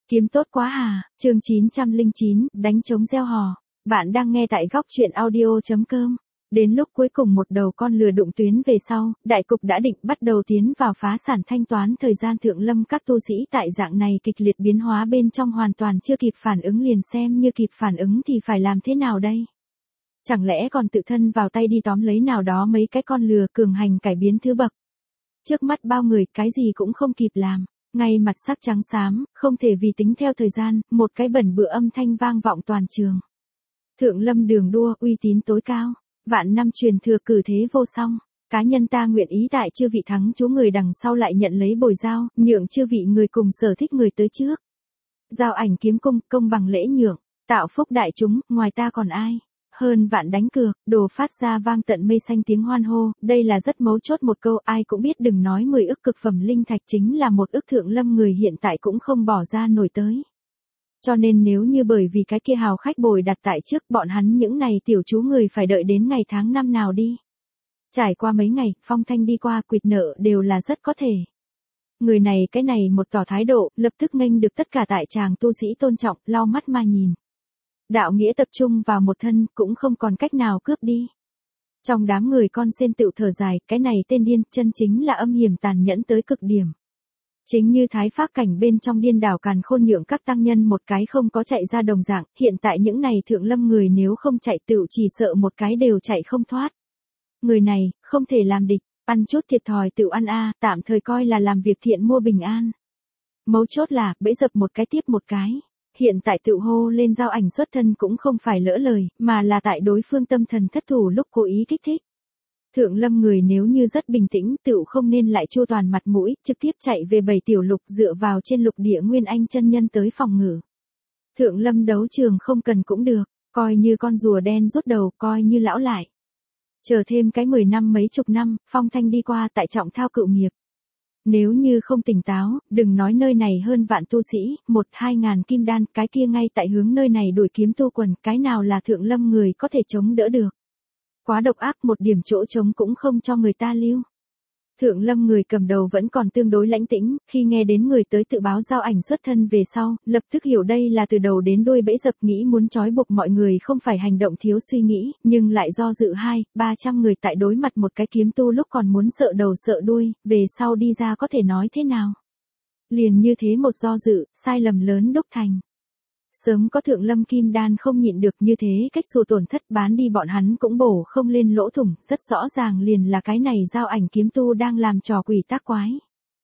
Kiếm tốt quá à, chương 909, đánh trống gieo hò. Bạn đang nghe tại góc truyện audio.com. Đến lúc cuối cùng một đầu con lừa đụng tuyến về sau, đại cục đã định bắt đầu tiến vào phá sản thanh toán thời gian thượng lâm các tu sĩ tại dạng này kịch liệt biến hóa bên trong hoàn toàn chưa kịp phản ứng liền xem như kịp phản ứng thì phải làm thế nào đây? Chẳng lẽ còn tự thân vào tay đi tóm lấy nào đó mấy cái con lừa cường hành cải biến thứ bậc? Trước mắt bao người cái gì cũng không kịp làm. Ngay mặt sắc trắng xám, không thể vì tính theo thời gian, một cái bẩn bựa âm thanh vang vọng toàn trường. Thượng lâm đường đua, uy tín tối cao, vạn năm truyền thừa cử thế vô song. Cá nhân ta nguyện ý tại chư vị thắng chú người đằng sau lại nhận lấy bồi giao, nhượng chư vị người cùng sở thích người tới trước. Giao ảnh kiếm cung, công bằng lễ nhượng, tạo phúc đại chúng, ngoài ta còn ai? Hơn vạn đánh cược, đồ phát ra vang tận mây xanh tiếng hoan hô, đây là rất mấu chốt một câu ai cũng biết đừng nói 10 ức cực phẩm linh thạch chính là một ức thượng lâm người hiện tại cũng không bỏ ra nổi tới. Cho nên nếu như bởi vì cái kia hào khách bồi đặt tại trước bọn hắn những này tiểu chú người phải đợi đến ngày tháng năm nào đi. Trải qua mấy ngày, phong thanh đi qua quỵt nợ đều là rất có thể. Người này cái này một tỏ thái độ, lập tức nghênh được tất cả tại tràng tu sĩ tôn trọng, lau mắt mà nhìn. Đạo nghĩa tập trung vào một thân cũng không còn cách nào cướp đi. Trong đám người con sen tựu thở dài, cái này tên điên chân chính là âm hiểm tàn nhẫn tới cực điểm. Chính như thái pháp cảnh bên trong điên đảo càn khôn nhượng các tăng nhân một cái không có chạy ra đồng dạng, hiện tại những này thượng lâm người nếu không chạy tựu chỉ sợ một cái đều chạy không thoát. Người này, không thể làm địch, ăn chút thiệt thòi tựu ăn tạm thời coi là làm việc thiện mua bình an. Mấu chốt là, bẫy dập một cái tiếp một cái. Hiện tại tự hô lên giao ảnh xuất thân cũng không phải lỡ lời, mà là tại đối phương tâm thần thất thủ lúc cố ý kích thích. Thượng lâm người nếu như rất bình tĩnh tự không nên lại chu toàn mặt mũi, trực tiếp chạy về 7 tiểu lục dựa vào trên lục địa nguyên anh chân nhân tới phòng ngự. Thượng lâm đấu trường không cần cũng được, coi như con rùa đen rút đầu, coi như lão lại. Chờ thêm cái 10 năm mấy chục năm, phong thanh đi qua tại trọng thao cựu nghiệp. Nếu như không tỉnh táo, đừng nói nơi này hơn vạn tu sĩ, 1-2 ngàn kim đan, cái kia ngay tại hướng nơi này đuổi kiếm tu quần, cái nào là thượng lâm người có thể chống đỡ được. Quá độc ác một điểm chỗ chống cũng không cho người ta lưu. Thượng lâm người cầm đầu vẫn còn tương đối lãnh tĩnh, khi nghe đến người tới tự báo giao ảnh xuất thân về sau, lập tức hiểu đây là từ đầu đến đuôi bẫy dập nghĩ muốn trói buộc mọi người không phải hành động thiếu suy nghĩ, nhưng lại do dự 200-300 người tại đối mặt một cái kiếm tu lúc còn muốn sợ đầu sợ đuôi, về sau đi ra có thể nói thế nào. Liền như thế một do dự, sai lầm lớn đúc thành. Sớm có thượng lâm kim đan không nhịn được như thế cách xù tổn thất bán đi bọn hắn cũng bổ không lên lỗ thủng, rất rõ ràng liền là cái này giao ảnh kiếm tu đang làm trò quỷ tác quái.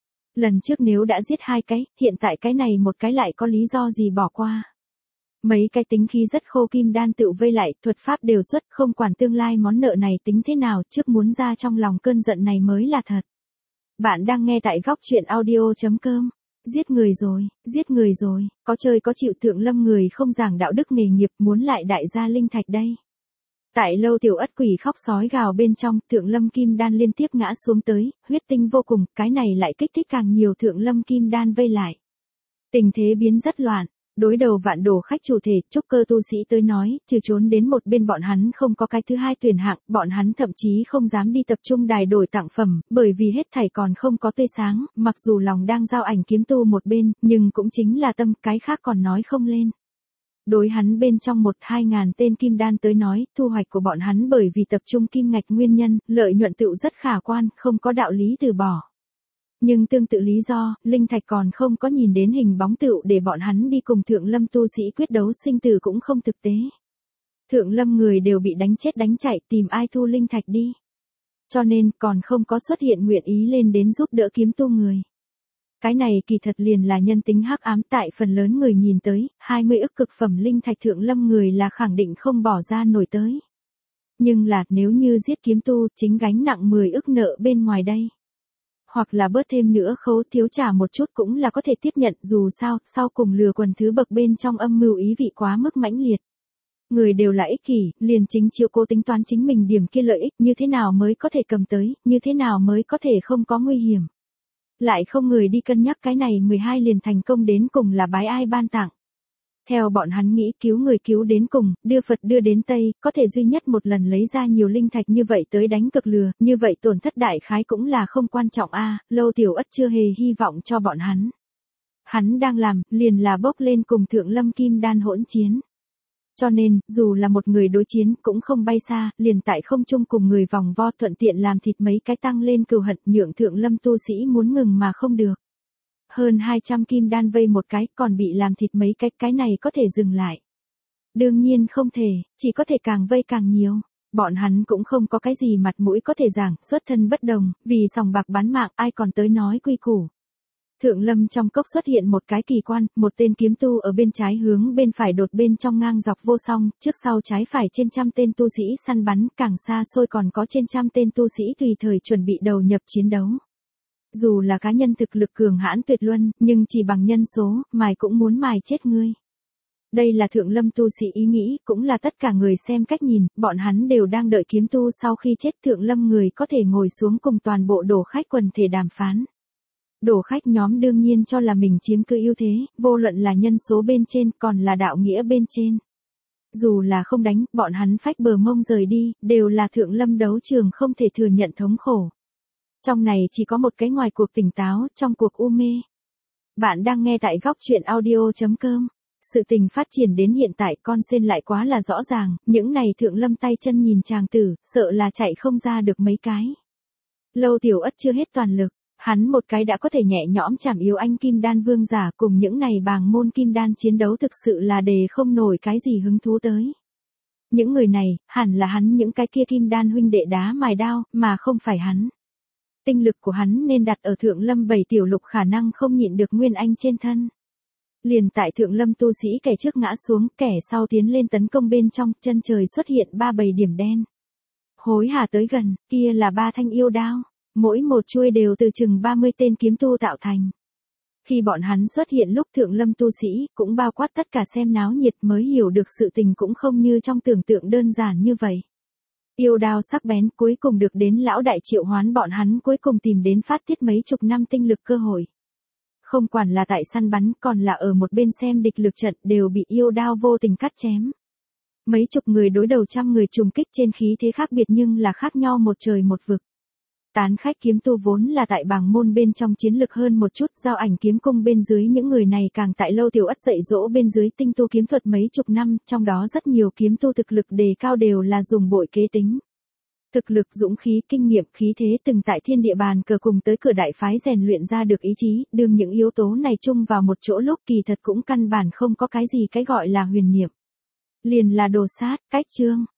Lần trước nếu đã giết 2 cái, hiện tại cái này một cái lại có lý do gì bỏ qua. Mấy cái tính khí rất khô kim đan tự vây lại, thuật pháp đều xuất không quản tương lai món nợ này tính thế nào trước muốn ra trong lòng cơn giận này mới là thật. Bạn đang nghe tại góc truyện audio.com. Giết người rồi, có chơi có chịu thượng lâm người không giảng đạo đức nghề nghiệp muốn lại đại gia linh thạch đây. Tại lâu tiểu ất quỷ khóc sói gào bên trong, thượng lâm kim đan liên tiếp ngã xuống tới, huyết tinh vô cùng, cái này lại kích thích càng nhiều thượng lâm kim đan vây lại. Tình thế biến rất loạn. Đối đầu vạn đồ khách chủ thể, trúc cơ tu sĩ tới nói, trừ trốn đến một bên bọn hắn không có cái thứ hai tuyển hạng, bọn hắn thậm chí không dám đi tập trung đài đổi tặng phẩm, bởi vì hết thảy còn không có tươi sáng, mặc dù lòng đang giao ảnh kiếm tu một bên, nhưng cũng chính là tâm, cái khác còn nói không lên. Đối hắn bên trong 1-2 ngàn tên kim đan tới nói, thu hoạch của bọn hắn bởi vì tập trung kim ngạch nguyên nhân, lợi nhuận tựu rất khả quan, không có đạo lý từ bỏ. Nhưng tương tự lý do, linh thạch còn không có nhìn đến hình bóng tựu để bọn hắn đi cùng thượng lâm tu sĩ quyết đấu sinh tử cũng không thực tế. Thượng lâm người đều bị đánh chết đánh chạy tìm ai thu linh thạch đi. Cho nên còn không có xuất hiện nguyện ý lên đến giúp đỡ kiếm tu người. Cái này kỳ thật liền là nhân tính hắc ám tại phần lớn người nhìn tới, 20 ức cực phẩm linh thạch thượng lâm người là khẳng định không bỏ ra nổi tới. Nhưng là nếu như giết kiếm tu chính gánh nặng 10 ức nợ bên ngoài đây. Hoặc là bớt thêm nữa khấu thiếu trả một chút cũng là có thể tiếp nhận dù sao, sau cùng lừa quần thứ bậc bên trong âm mưu ý vị quá mức mãnh liệt. Người đều là ích kỷ, liền chính chiếu cố tính toán chính mình điểm kia lợi ích như thế nào mới có thể cầm tới, như thế nào mới có thể không có nguy hiểm. Lại không người đi cân nhắc cái này 12 liền thành công đến cùng là bái ai ban tặng. Theo bọn hắn nghĩ cứu người cứu đến cùng, đưa Phật đưa đến Tây, có thể duy nhất một lần lấy ra nhiều linh thạch như vậy tới đánh cực lừa, như vậy tổn thất đại khái cũng là không quan trọng lâu tiểu ất chưa hề hy vọng cho bọn hắn. Hắn đang làm, liền là bốc lên cùng Thượng Lâm Kim Đan hỗn chiến. Cho nên, dù là một người đối chiến cũng không bay xa, liền tại không trung cùng người vòng vo thuận tiện làm thịt mấy cái tăng lên cừu hận nhượng Thượng Lâm tu sĩ muốn ngừng mà không được. Hơn 200 kim đan vây một cái còn bị làm thịt mấy cái này có thể dừng lại. Đương nhiên không thể, chỉ có thể càng vây càng nhiều. Bọn hắn cũng không có cái gì mặt mũi có thể giảng, xuất thân bất đồng, vì sòng bạc bán mạng ai còn tới nói quy củ. Thượng Lâm trong cốc xuất hiện một cái kỳ quan, một tên kiếm tu ở bên trái hướng bên phải đột bên trong ngang dọc vô song, trước sau trái phải trên trăm tên tu sĩ săn bắn, càng xa xôi còn có trên trăm tên tu sĩ tùy thời chuẩn bị đầu nhập chiến đấu. Dù là cá nhân thực lực cường hãn tuyệt luân, nhưng chỉ bằng nhân số, mài cũng muốn mài chết ngươi. Đây là Thượng Lâm tu sĩ ý nghĩ, cũng là tất cả người xem cách nhìn, bọn hắn đều đang đợi kiếm tu sau khi chết Thượng Lâm người có thể ngồi xuống cùng toàn bộ đồ khách quần thể đàm phán. Đồ khách nhóm đương nhiên cho là mình chiếm cứ ưu thế, vô luận là nhân số bên trên còn là đạo nghĩa bên trên. Dù là không đánh, bọn hắn phách bờ mông rời đi, đều là Thượng Lâm đấu trường không thể thừa nhận thống khổ. Trong này chỉ có một cái ngoài cuộc tỉnh táo, trong cuộc u mê. Bạn đang nghe tại góc chuyện audio.com. Sự tình phát triển đến hiện tại con sen lại quá là rõ ràng, những này Thượng Lâm tay chân nhìn chàng tử, sợ là chạy không ra được mấy cái. Lâu Tiểu Ất chưa hết toàn lực, hắn một cái đã có thể nhẹ nhõm chảm yếu anh Kim Đan vương giả cùng những này bàng môn Kim Đan chiến đấu thực sự là đề không nổi cái gì hứng thú tới. Những người này, hẳn là hắn những cái kia Kim Đan huynh đệ đá mài đao, mà không phải hắn. Tinh lực của hắn nên đặt ở Thượng Lâm 7 tiểu lục khả năng không nhịn được Nguyên Anh trên thân. Liền tại Thượng Lâm tu sĩ kẻ trước ngã xuống, kẻ sau tiến lên tấn công bên trong, chân trời xuất hiện 3-7 điểm đen. Hối hả tới gần, kia là 3 thanh yêu đao, mỗi một chuôi đều từ chừng 30 tên kiếm tu tạo thành. Khi bọn hắn xuất hiện lúc Thượng Lâm tu sĩ, cũng bao quát tất cả xem náo nhiệt mới hiểu được sự tình cũng không như trong tưởng tượng đơn giản như vậy. Yêu đao sắc bén cuối cùng được đến lão đại triệu hoán bọn hắn cuối cùng tìm đến phát tiết mấy chục năm tinh lực cơ hội. Không quản là tại săn bắn còn là ở một bên xem địch lực trận đều bị yêu đao vô tình cắt chém. Mấy chục người đối đầu trăm người trùng kích trên khí thế khác biệt nhưng là khác nhau một trời một vực. Tán khách kiếm tu vốn là tại bảng môn bên trong chiến lực hơn một chút, giao ảnh kiếm cung bên dưới những người này càng tại Lâu Tiểu Ất dạy dỗ bên dưới tinh tu kiếm thuật mấy chục năm, trong đó rất nhiều kiếm tu thực lực đề cao đều là dùng bội kế tính. Thực lực dũng khí kinh nghiệm khí thế từng tại thiên địa bàn cờ cùng tới cửa đại phái rèn luyện ra được ý chí, đương những yếu tố này chung vào một chỗ lúc kỳ thật cũng căn bản không có cái gì cái gọi là huyền niệm. Liền là đồ sát, cách chương.